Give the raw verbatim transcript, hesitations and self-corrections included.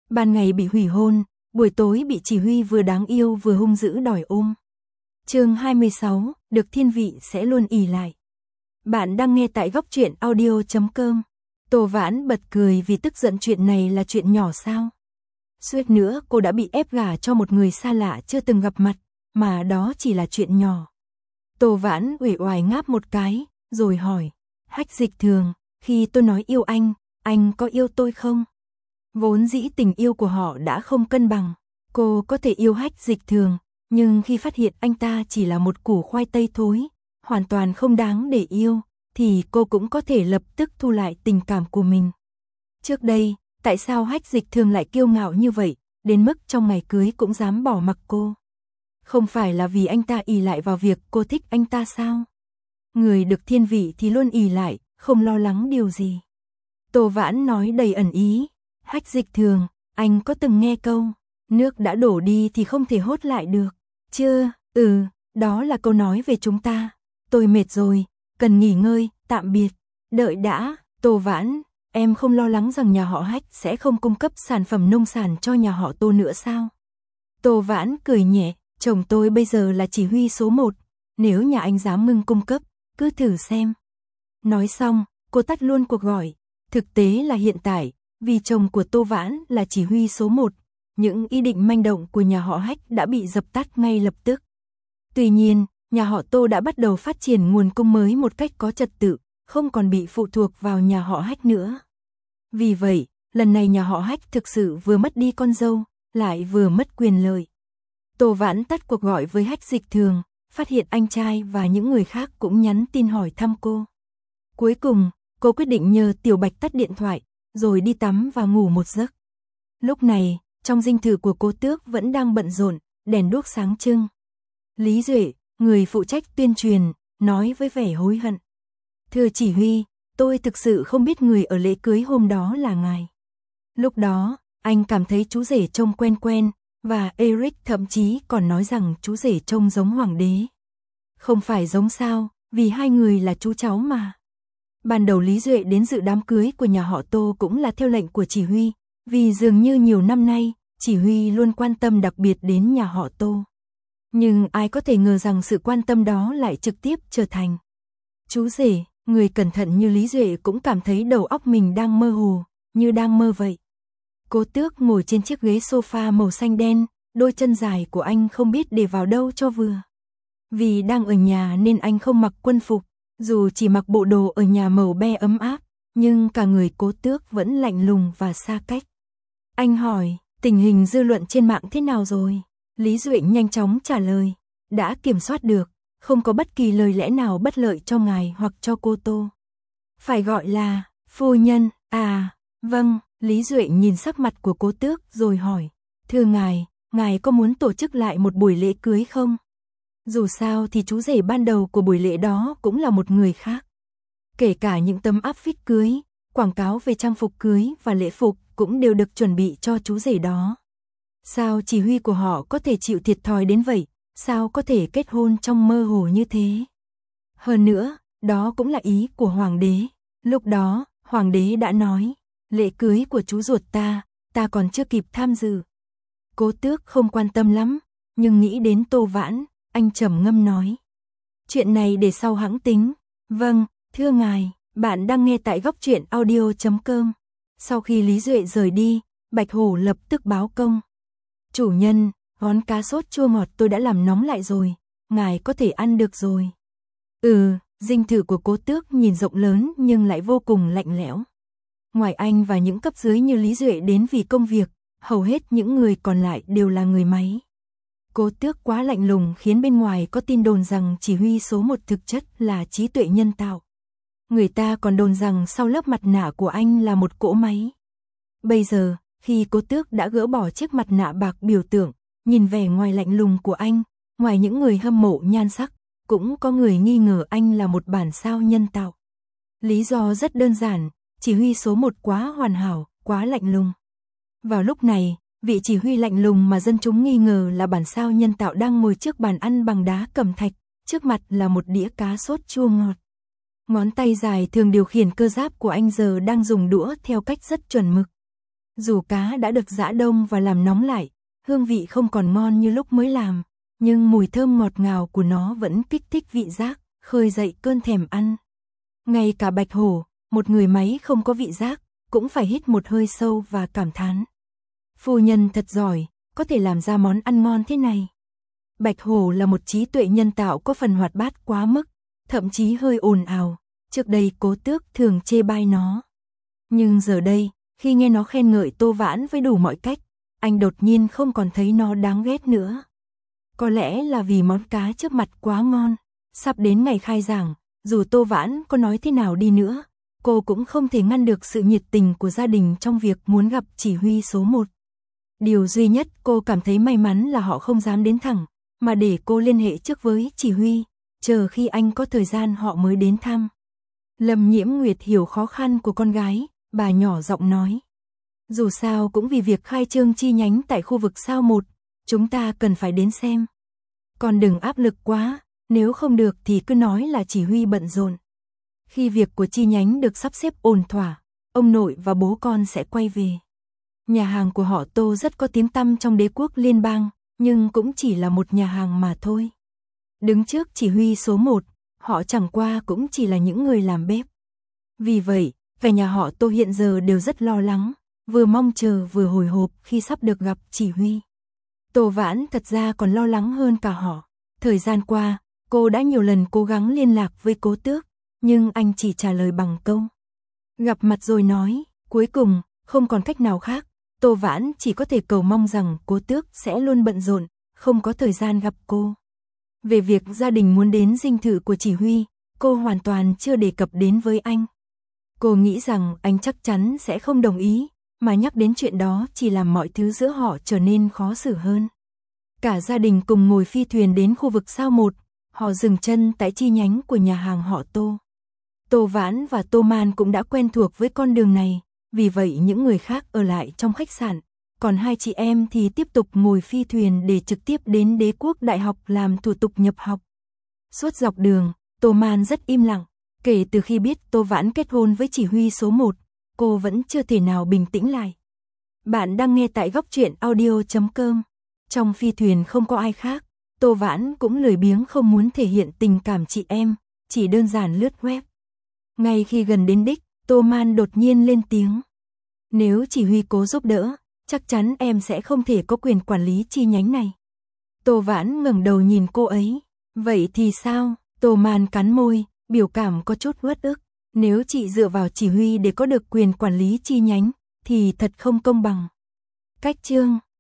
Ban ngày bị hủy hôn, buổi tối bị chỉ huy vừa đáng yêu vừa hung dữ đòi ôm. Chương hai mươi sáu, được thiên vị sẽ luôn ỷ lại. Bạn đang nghe tại góc truyện audio chấm com. Tô Vãn bật cười vì tức giận chuyện này là chuyện nhỏ sao? Suýt nữa cô đã bị ép gả cho một người xa lạ chưa từng gặp mặt, mà đó chỉ là chuyện nhỏ. Tô Vãn uể oải ngáp một cái, rồi hỏi, Hách Dịch Thường, khi tôi nói yêu anh, anh có yêu tôi không? Vốn dĩ tình yêu của họ đã không cân bằng, cô có thể yêu Hách Dịch Thường, nhưng khi phát hiện anh ta chỉ là một củ khoai tây thối, hoàn toàn không đáng để yêu, thì cô cũng có thể lập tức thu lại tình cảm của mình. Trước đây, tại sao Hách Dịch Thường lại kiêu ngạo như vậy, đến mức trong ngày cưới cũng dám bỏ mặc cô? Không phải là vì anh ta ỷ lại vào việc cô thích anh ta sao? Người được thiên vị thì luôn ỷ lại, không lo lắng điều gì. Tô Vãn nói đầy ẩn ý, Hách Dịch Thường, anh có từng nghe câu, nước đã đổ đi thì không thể hốt lại được, chưa? Ừ, đó là câu nói về chúng ta. Tôi mệt rồi, cần nghỉ ngơi, tạm biệt. Đợi đã, Tô Vãn, em không lo lắng rằng nhà họ Hách sẽ không cung cấp sản phẩm nông sản cho nhà họ Tô nữa sao? Tô Vãn cười nhẹ, chồng tôi bây giờ là chỉ huy số một, nếu nhà anh dám ngưng cung cấp, cứ thử xem. Nói xong, cô tắt luôn cuộc gọi. Thực tế là hiện tại, vì chồng của Tô Vãn là chỉ huy số một, những ý định manh động của nhà họ Hách đã bị dập tắt ngay lập tức. Tuy nhiên, nhà họ Tô đã bắt đầu phát triển nguồn cung mới một cách có trật tự, không còn bị phụ thuộc vào nhà họ Hách nữa. Vì vậy, lần này nhà họ Hách thực sự vừa mất đi con dâu, lại vừa mất quyền lợi. Tô Vãn tắt cuộc gọi với Hách Dịch Thường, phát hiện anh trai và những người khác cũng nhắn tin hỏi thăm cô. Cuối cùng, cô quyết định nhờ Tiểu Bạch tắt điện thoại, rồi đi tắm và ngủ một giấc. Lúc này, trong dinh thự của Cố Tước vẫn đang bận rộn, đèn đuốc sáng trưng. Lý Duệ, người phụ trách tuyên truyền, nói với vẻ hối hận. Thưa chỉ huy, tôi thực sự không biết người ở lễ cưới hôm đó là ngài. Lúc đó, anh cảm thấy chú rể trông quen quen, và Eric thậm chí còn nói rằng chú rể trông giống hoàng đế. Không phải giống sao, vì hai người là chú cháu mà. Ban đầu Lý Duệ đến dự đám cưới của nhà họ Tô cũng là theo lệnh của chỉ huy, vì dường như nhiều năm nay, chỉ huy luôn quan tâm đặc biệt đến nhà họ Tô. Nhưng ai có thể ngờ rằng sự quan tâm đó lại trực tiếp trở thành chú rể. Người cẩn thận như Lý Duệ cũng cảm thấy đầu óc mình đang mơ hồ, như đang mơ vậy. Cố Tước ngồi trên chiếc ghế sofa màu xanh đen, đôi chân dài của anh không biết để vào đâu cho vừa. Vì đang ở nhà nên anh không mặc quân phục, dù chỉ mặc bộ đồ ở nhà màu be ấm áp, nhưng cả người Cố Tước vẫn lạnh lùng và xa cách. Anh hỏi, tình hình dư luận trên mạng thế nào rồi? Lý Duệ nhanh chóng trả lời, đã kiểm soát được, không có bất kỳ lời lẽ nào bất lợi cho ngài hoặc cho cô Tô. Phải gọi là, phu nhân, à, vâng. Lý Duệ nhìn sắc mặt của Cố Tước rồi hỏi, thưa ngài, ngài có muốn tổ chức lại một buổi lễ cưới không? Dù sao thì chú rể ban đầu của buổi lễ đó cũng là một người khác. Kể cả những tấm áp phích cưới, quảng cáo về trang phục cưới và lễ phục cũng đều được chuẩn bị cho chú rể đó. Sao chỉ huy của họ có thể chịu thiệt thòi đến vậy? Sao có thể kết hôn trong mơ hồ như thế? Hơn nữa, đó cũng là ý của hoàng đế. Lúc đó, hoàng đế đã nói, lễ cưới của chú ruột ta, ta còn chưa kịp tham dự. Cố Tước không quan tâm lắm, nhưng nghĩ đến Tô Vãn, anh trầm ngâm nói. Chuyện này để sau hãng tính. Vâng, thưa ngài, bạn đang nghe tại góc truyện audio chấm com. Sau khi Lý Duệ rời đi, Bạch Hổ lập tức báo công. Chủ nhân, ngón cá sốt chua ngọt tôi đã làm nóng lại rồi, ngài có thể ăn được rồi. Ừ, dinh thự của Cố Tước nhìn rộng lớn nhưng lại vô cùng lạnh lẽo. Ngoài anh và những cấp dưới như Lý Duệ đến vì công việc, hầu hết những người còn lại đều là người máy. Cố Tước quá lạnh lùng khiến bên ngoài có tin đồn rằng chỉ huy số một thực chất là trí tuệ nhân tạo. Người ta còn đồn rằng sau lớp mặt nạ của anh là một cỗ máy. Bây giờ, khi Cố Tước đã gỡ bỏ chiếc mặt nạ bạc biểu tượng, nhìn vẻ ngoài lạnh lùng của anh, ngoài những người hâm mộ nhan sắc, cũng có người nghi ngờ anh là một bản sao nhân tạo. Lý do rất đơn giản, chỉ huy số một quá hoàn hảo, quá lạnh lùng. Vào lúc này, vị chỉ huy lạnh lùng mà dân chúng nghi ngờ là bản sao nhân tạo đang ngồi trước bàn ăn bằng đá cẩm thạch, trước mặt là một đĩa cá sốt chua ngọt. Ngón tay dài thường điều khiển cơ giáp của anh giờ đang dùng đũa theo cách rất chuẩn mực. Dù cá đã được giã đông và làm nóng lại, hương vị không còn ngon như lúc mới làm, nhưng mùi thơm ngọt ngào của nó vẫn kích thích vị giác, khơi dậy cơn thèm ăn. Ngay cả Bạch Hổ, một người máy không có vị giác, cũng phải hít một hơi sâu và cảm thán. Phu nhân thật giỏi, có thể làm ra món ăn ngon thế này. Bạch Hổ là một trí tuệ nhân tạo có phần hoạt bát quá mức, thậm chí hơi ồn ào, trước đây Cố Tước thường chê bai nó. Nhưng giờ đây, khi nghe nó khen ngợi Tô Vãn với đủ mọi cách, anh đột nhiên không còn thấy nó đáng ghét nữa. Có lẽ là vì món cá trước mặt quá ngon, sắp đến ngày khai giảng, dù Tô Vãn có nói thế nào đi nữa, cô cũng không thể ngăn được sự nhiệt tình của gia đình trong việc muốn gặp chỉ huy số một. Điều duy nhất cô cảm thấy may mắn là họ không dám đến thẳng, mà để cô liên hệ trước với chỉ huy, chờ khi anh có thời gian họ mới đến thăm. Lâm Nhiễm Nguyệt hiểu khó khăn của con gái, bà nhỏ giọng nói. Dù sao cũng vì việc khai trương chi nhánh tại khu vực sao một, chúng ta cần phải đến xem. Còn đừng áp lực quá, nếu không được thì cứ nói là chỉ huy bận rộn. Khi việc của chi nhánh được sắp xếp ổn thỏa, ông nội và bố con sẽ quay về. Nhà hàng của họ Tô rất có tiếng tăm trong đế quốc liên bang, nhưng cũng chỉ là một nhà hàng mà thôi. Đứng trước chỉ huy số một, họ chẳng qua cũng chỉ là những người làm bếp. Vì vậy, cả nhà họ Tô hiện giờ đều rất lo lắng, vừa mong chờ vừa hồi hộp khi sắp được gặp chỉ huy. Tô Vãn thật ra còn lo lắng hơn cả họ. Thời gian qua, cô đã nhiều lần cố gắng liên lạc với Cố Tước, nhưng anh chỉ trả lời bằng câu gặp mặt rồi nói. Cuối cùng, không còn cách nào khác, Tô Vãn chỉ có thể cầu mong rằng Cố Tước sẽ luôn bận rộn, không có thời gian gặp cô. Về việc gia đình muốn đến dinh thự của chỉ huy, cô hoàn toàn chưa đề cập đến với anh. Cô nghĩ rằng anh chắc chắn sẽ không đồng ý, mà nhắc đến chuyện đó chỉ làm mọi thứ giữa họ trở nên khó xử hơn. Cả gia đình cùng ngồi phi thuyền đến khu vực sao một, họ dừng chân tại chi nhánh của nhà hàng họ Tô. Tô Vãn và Tô Man cũng đã quen thuộc với con đường này, vì vậy những người khác ở lại trong khách sạn, còn hai chị em thì tiếp tục ngồi phi thuyền để trực tiếp đến Đế quốc Đại học làm thủ tục nhập học. Suốt dọc đường, Tô Man rất im lặng, kể từ khi biết Tô Vãn kết hôn với chỉ huy số một, cô vẫn chưa thể nào bình tĩnh lại. Bạn đang nghe tại góc truyện audio chấm com. Trong phi thuyền không có ai khác, Tô Vãn cũng lười biếng không muốn thể hiện tình cảm chị em, chỉ đơn giản lướt web. Ngay khi gần đến đích, Tô Man đột nhiên lên tiếng. Nếu chỉ huy Cố giúp đỡ, chắc chắn em sẽ không thể có quyền quản lý chi nhánh này. Tô Vãn ngẩng đầu nhìn cô ấy. Vậy thì sao? Tô Man cắn môi, biểu cảm có chút uất ức. Nếu chị dựa vào chỉ huy để có được quyền quản lý chi nhánh, thì thật không công bằng. Cách chương